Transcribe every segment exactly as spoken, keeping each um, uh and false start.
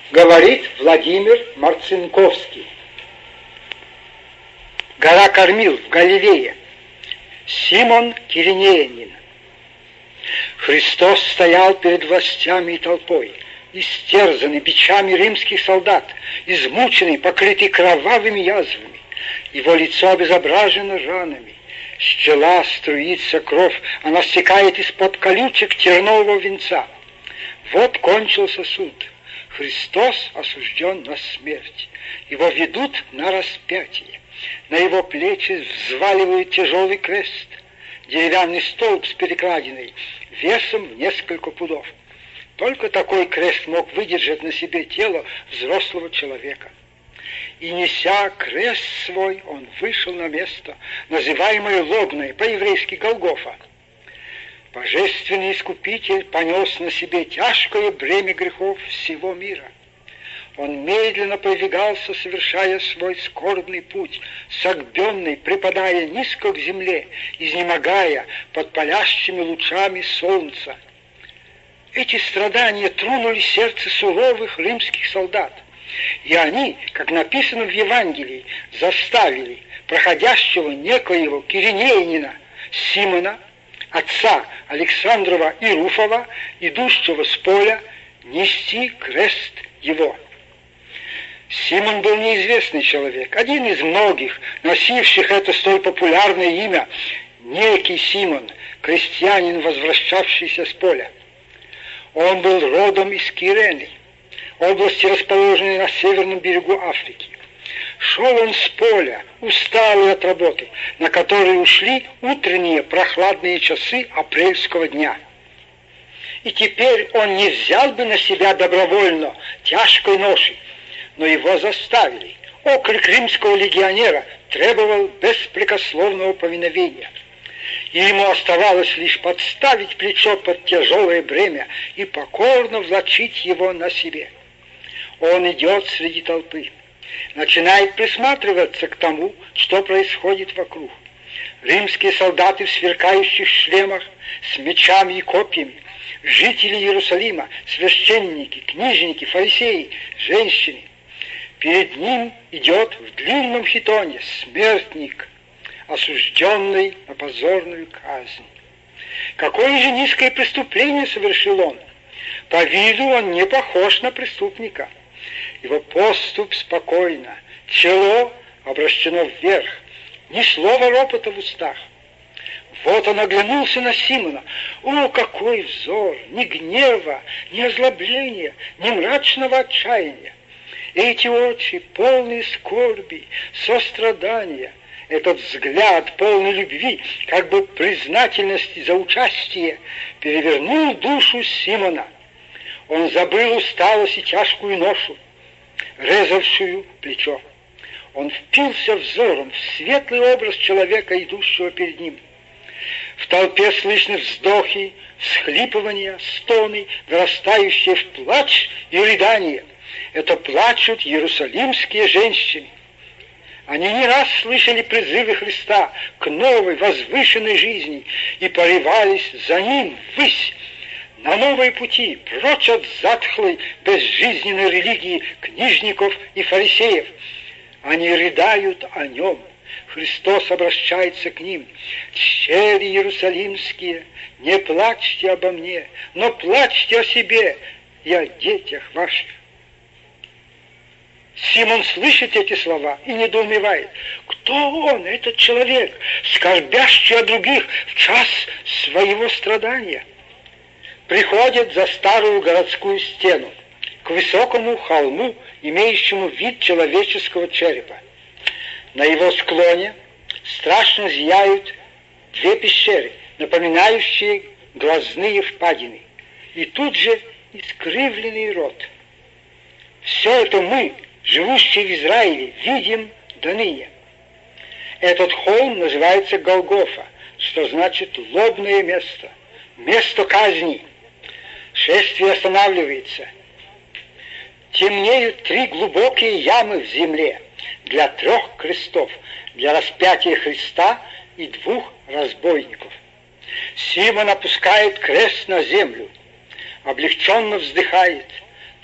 Говорит Владимир Марцинковский. Гора Кормил в Галилее. Симон Киринеянин. Христос стоял перед властями и толпой, истерзанный бичами римских солдат, измученный, покрытый кровавыми язвами. Его лицо обезображено ранами. С чела струится кровь, она стекает из-под колючек тернового венца. Вот кончился суд. Христос осужден на смерть. Его ведут на распятие. На его плечи взваливают тяжелый крест, деревянный столб с перекладиной, весом в несколько пудов. Только такой крест мог выдержать на себе тело взрослого человека. И, неся крест свой, он вышел на место, называемое Лобное, по-еврейски Голгофа. Божественный Искупитель понес на себе тяжкое бремя грехов всего мира. Он медленно продвигался, совершая свой скорбный путь, согбенный, припадая низко к земле, изнемогая под палящими лучами солнца. Эти страдания тронули сердце суровых римских солдат, и они, как написано в Евангелии, заставили проходящего некоего Киринеянина Симона, отца Александрова и Руфова, идущего с поля, нести крест его. Симон был неизвестный человек, один из многих, носивших это столь популярное имя, некий Симон, крестьянин, возвращавшийся с поля. Он был родом из Кирены, области, расположенной на северном берегу Африки. Шел он с поля, усталый от работы, на которой ушли утренние прохладные часы апрельского дня. И теперь он не взял бы на себя добровольно тяжкой ноши, но его заставили. Окрик римского легионера требовал беспрекословного повиновения. И ему оставалось лишь подставить плечо под тяжелое бремя и покорно влачить его на себе. Он идет среди толпы, начинает присматриваться к тому, что происходит вокруг. Римские солдаты в сверкающих шлемах, с мечами и копьями, жители Иерусалима, священники, книжники, фарисеи, женщины. Перед ним идет в длинном хитоне смертник, осужденный на позорную казнь. Какое же низкое преступление совершил он? По виду он не похож на преступника. Его поступь спокойно, чело обращено вверх, ни слова ропота в устах. Вот он оглянулся на Симона. О, какой взор! Ни гнева, ни озлобления, ни мрачного отчаяния. Эти очи, полные скорби, сострадания, этот взгляд, полный любви, как бы признательности за участие, перевернул душу Симона. Он забыл усталость и тяжкую ношу, резавшую плечо. Он впился взором в светлый образ человека, идущего перед ним. В толпе слышны вздохи, всхлипывания, стоны, вырастающие в плач и рыдание. Это плачут иерусалимские женщины. Они не раз слышали призывы Христа к новой, возвышенной жизни и порывались за ним ввысь, на новые пути, прочь от затхлой, безжизненной религии книжников и фарисеев. Они рыдают о нем. Христос обращается к ним. «Чери иерусалимские, не плачьте обо мне, но плачьте о себе и о детях ваших». Симон слышит эти слова и недоумевает. Кто он, этот человек, скорбящий о других в час своего страдания? Приходит за старую городскую стену, к высокому холму, имеющему вид человеческого черепа. На его склоне страшно зияют две пещеры, напоминающие глазные впадины, и тут же искривленный рот. Все это мы, живущие в Израиле, видим до ныне. Этот холм называется Голгофа, что значит лобное место, место казни. Шествие останавливается. Темнеют три глубокие ямы в земле для трех крестов, для распятия Христа и двух разбойников. Симон опускает крест на землю, облегченно вздыхает.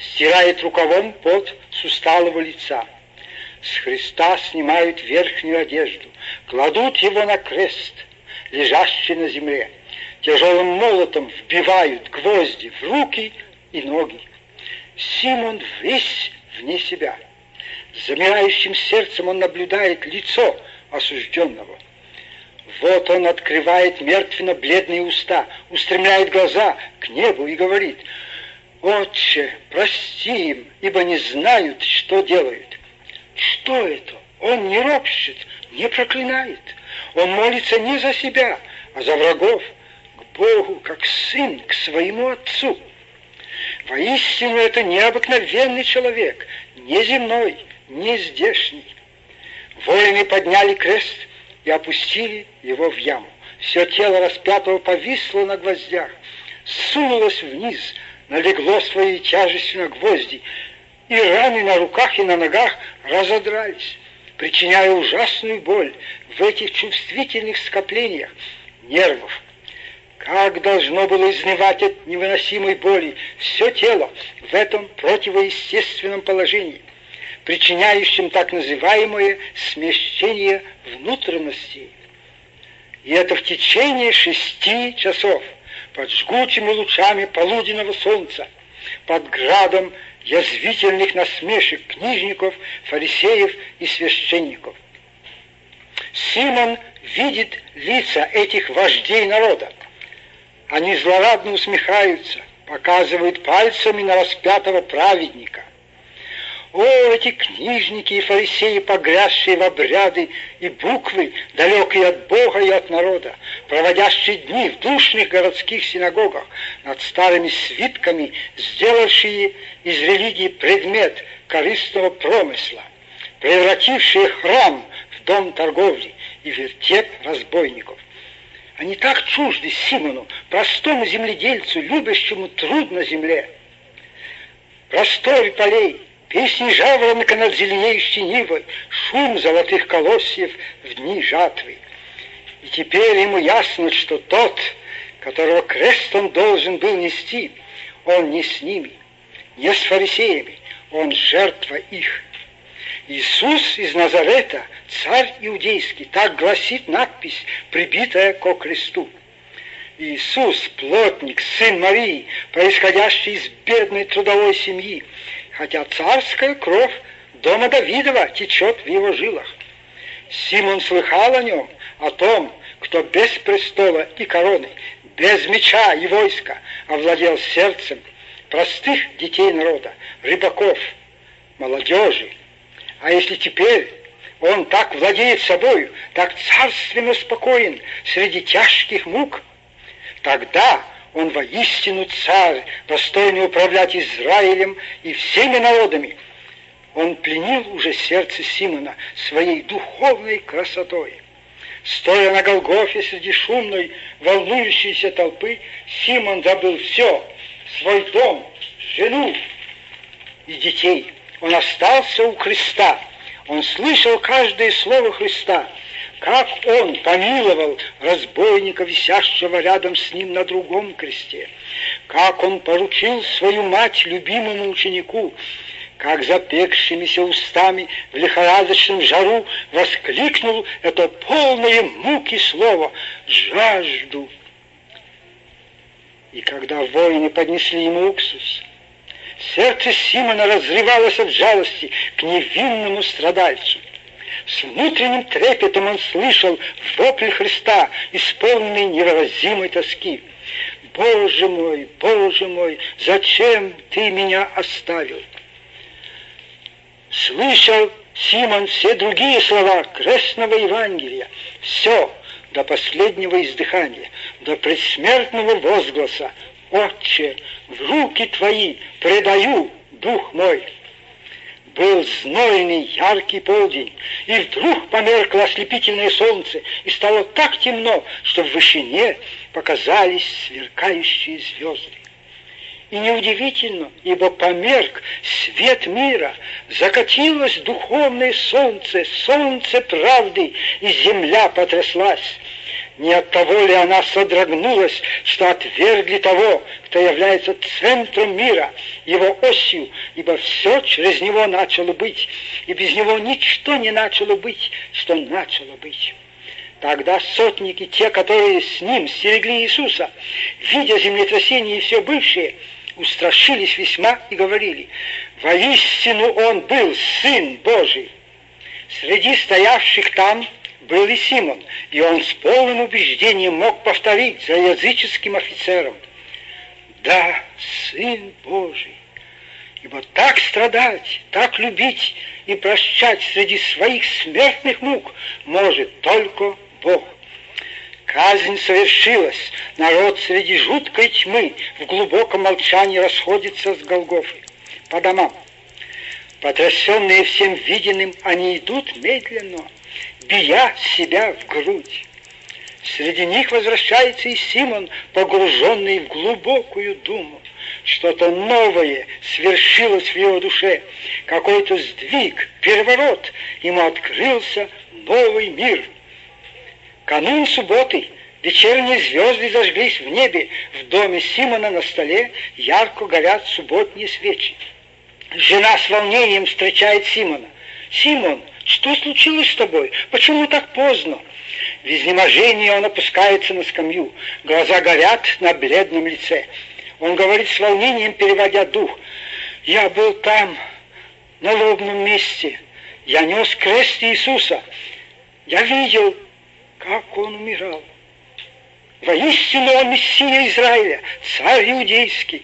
стирает рукавом пот с усталого лица. С Христа снимают верхнюю одежду, кладут его на крест, лежащий на земле. Тяжелым молотом вбивают гвозди в руки и ноги. Симон весь вне себя. С замирающим сердцем он наблюдает лицо осужденного. Вот он открывает мертвенно-бледные уста, устремляет глаза к небу и говорит: «Отче, прости им, ибо не знают, что делают». Что это? Он не ропщет, не проклинает. Он молится не за себя, а за врагов, к Богу, как сын к своему отцу. Воистину, это необыкновенный человек, не земной, не здешний. Воины подняли крест и опустили его в яму. Все тело распятого повисло на гвоздях, сунулось вниз, налегло своей тяжестью на гвозди, и раны на руках и на ногах разодрались, причиняя ужасную боль в этих чувствительных скоплениях нервов. Как должно было изнывать от невыносимой боли все тело в этом противоестественном положении, причиняющем так называемое смещение внутренностей. И это в течение шести часов под жгучими лучами полуденного солнца, под градом язвительных насмешек книжников, фарисеев и священников. Симон видит лица этих вождей народа. Они злорадно усмехаются, показывают пальцами на распятого праведника. О, эти книжники и фарисеи, погрязшие в обряды и буквы, далекие от Бога и от народа, проводящие дни в душных городских синагогах над старыми свитками, сделавшие из религии предмет корыстного промысла, превратившие храм в дом торговли и вертеп разбойников. Они так чужды Симону, простому земледельцу, любящему труд на земле. Простор полей, песни жаворонка над зеленеющей нивой, шум золотых колосьев в дни жатвы. И теперь ему ясно, что тот, которого крест он должен был нести, он не с ними, не с фарисеями, он жертва их. Иисус из Назарета, царь иудейский, так гласит надпись, прибитая ко кресту. Иисус, плотник, сын Марии, происходящий из бедной трудовой семьи, хотя царская кровь дома Давидова течет в его жилах. Симон слыхал о нем, о том, кто без престола и короны, без меча и войска овладел сердцем простых детей народа, рыбаков, молодежи. А если теперь он так владеет собою, так царственно спокоен среди тяжких мук, тогда он воистину царь, достойный управлять Израилем и всеми народами. Он пленил уже сердце Симона своей духовной красотой. Стоя на Голгофе среди шумной, волнующейся толпы, Симон забыл все, свой дом, жену и детей. Он остался у креста. Он слышал каждое слово Христа, как он помиловал разбойника, висящего рядом с ним на другом кресте, как он поручил свою мать любимому ученику, как запекшимися устами в лихорадочном жару воскликнул это полное муки слово «жажду». И когда воины поднесли ему уксус, сердце Симона разрывалось от жалости к невинному страдальцу. С внутренним трепетом он слышал вопль Христа, исполненный невыразимой тоски. «Боже мой, Боже мой, зачем ты меня оставил?» Слышал Симон все другие слова крестного Евангелия, все до последнего издыхания, до предсмертного возгласа: «Отче, в руки Твои предаю дух мой». Был знойный яркий полдень, и вдруг померкло ослепительное солнце, и стало так темно, что в вышине показались сверкающие звезды. И неудивительно, ибо померк свет мира, закатилось духовное солнце, солнце правды, и земля потряслась. Не от того ли она содрогнулась, что отвергли того, кто является центром мира, его осью, ибо все через него начало быть, и без него ничто не начало быть, что начало быть. Тогда сотники, те, которые с ним стерегли Иисуса, видя землетрясение и все бывшее, устрашились весьма и говорили: «Воистину он был Сын Божий». Среди стоявших там был и Симон, и он с полным убеждением мог повторить за языческим офицером: «Да, Сын Божий». Ибо так страдать, так любить и прощать среди своих смертных мук может только Бог. Казнь совершилась, народ среди жуткой тьмы в глубоком молчании расходится с Голгофой по домам. Потрясенные всем виденным, они идут медленно, бия себя в грудь. Среди них возвращается и Симон, погруженный в глубокую думу. Что-то новое свершилось в его душе, какой-то сдвиг, переворот, ему открылся новый мир. Канун субботы вечерние звезды зажглись в небе, в доме Симона на столе ярко горят субботние свечи. Жена с волнением встречает Симона. «Симон, что случилось с тобой? Почему так поздно?» В изнеможении он опускается на скамью, глаза горят на бледном лице. Он говорит с волнением, переводя дух: «Я был там, на лобном месте. Я нес крест Иисуса. Я видел, как он умирал. Воистину он Мессия Израиля, царь иудейский».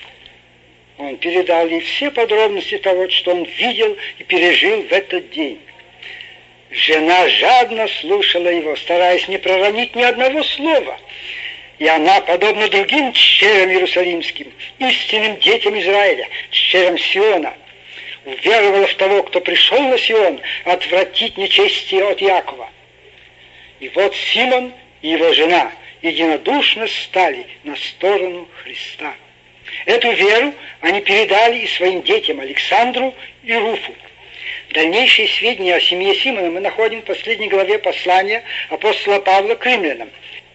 Он передал ей все подробности того, что он видел и пережил в этот день. Жена жадно слушала его, стараясь не проронить ни одного слова. И она, подобно другим черям иерусалимским, истинным детям Израиля, черям Сиона, уверовала в того, кто пришел на Сион отвратить нечестие от Иакова. И вот Симон и его жена единодушно стали на сторону Христа. Эту веру они передали и своим детям Александру и Руфу. Дальнейшие сведения о семье Симона мы находим в последней главе послания апостола Павла к римлянам.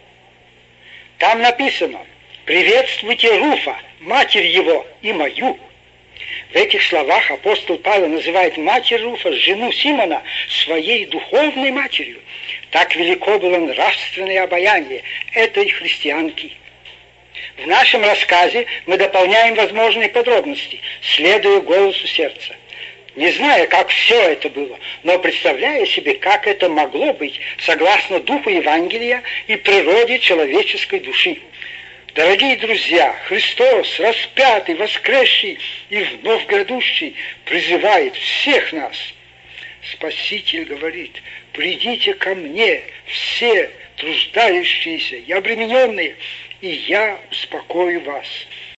Там написано: «Приветствуйте Руфа, матерь его, и мою». В этих словах апостол Павел называет матерь Руфа, жену Симона, своей духовной матерью. Так велико было нравственное обаяние этой христианки. В нашем рассказе мы дополняем возможные подробности, следуя голосу сердца. Не зная, как все это было, но представляя себе, как это могло быть, согласно духу Евангелия и природе человеческой души. Дорогие друзья, Христос, распятый, воскресший и вновь грядущий, призывает всех нас. Спаситель говорит: «Придите ко мне, все труждающиеся и обремененные, и я успокою вас».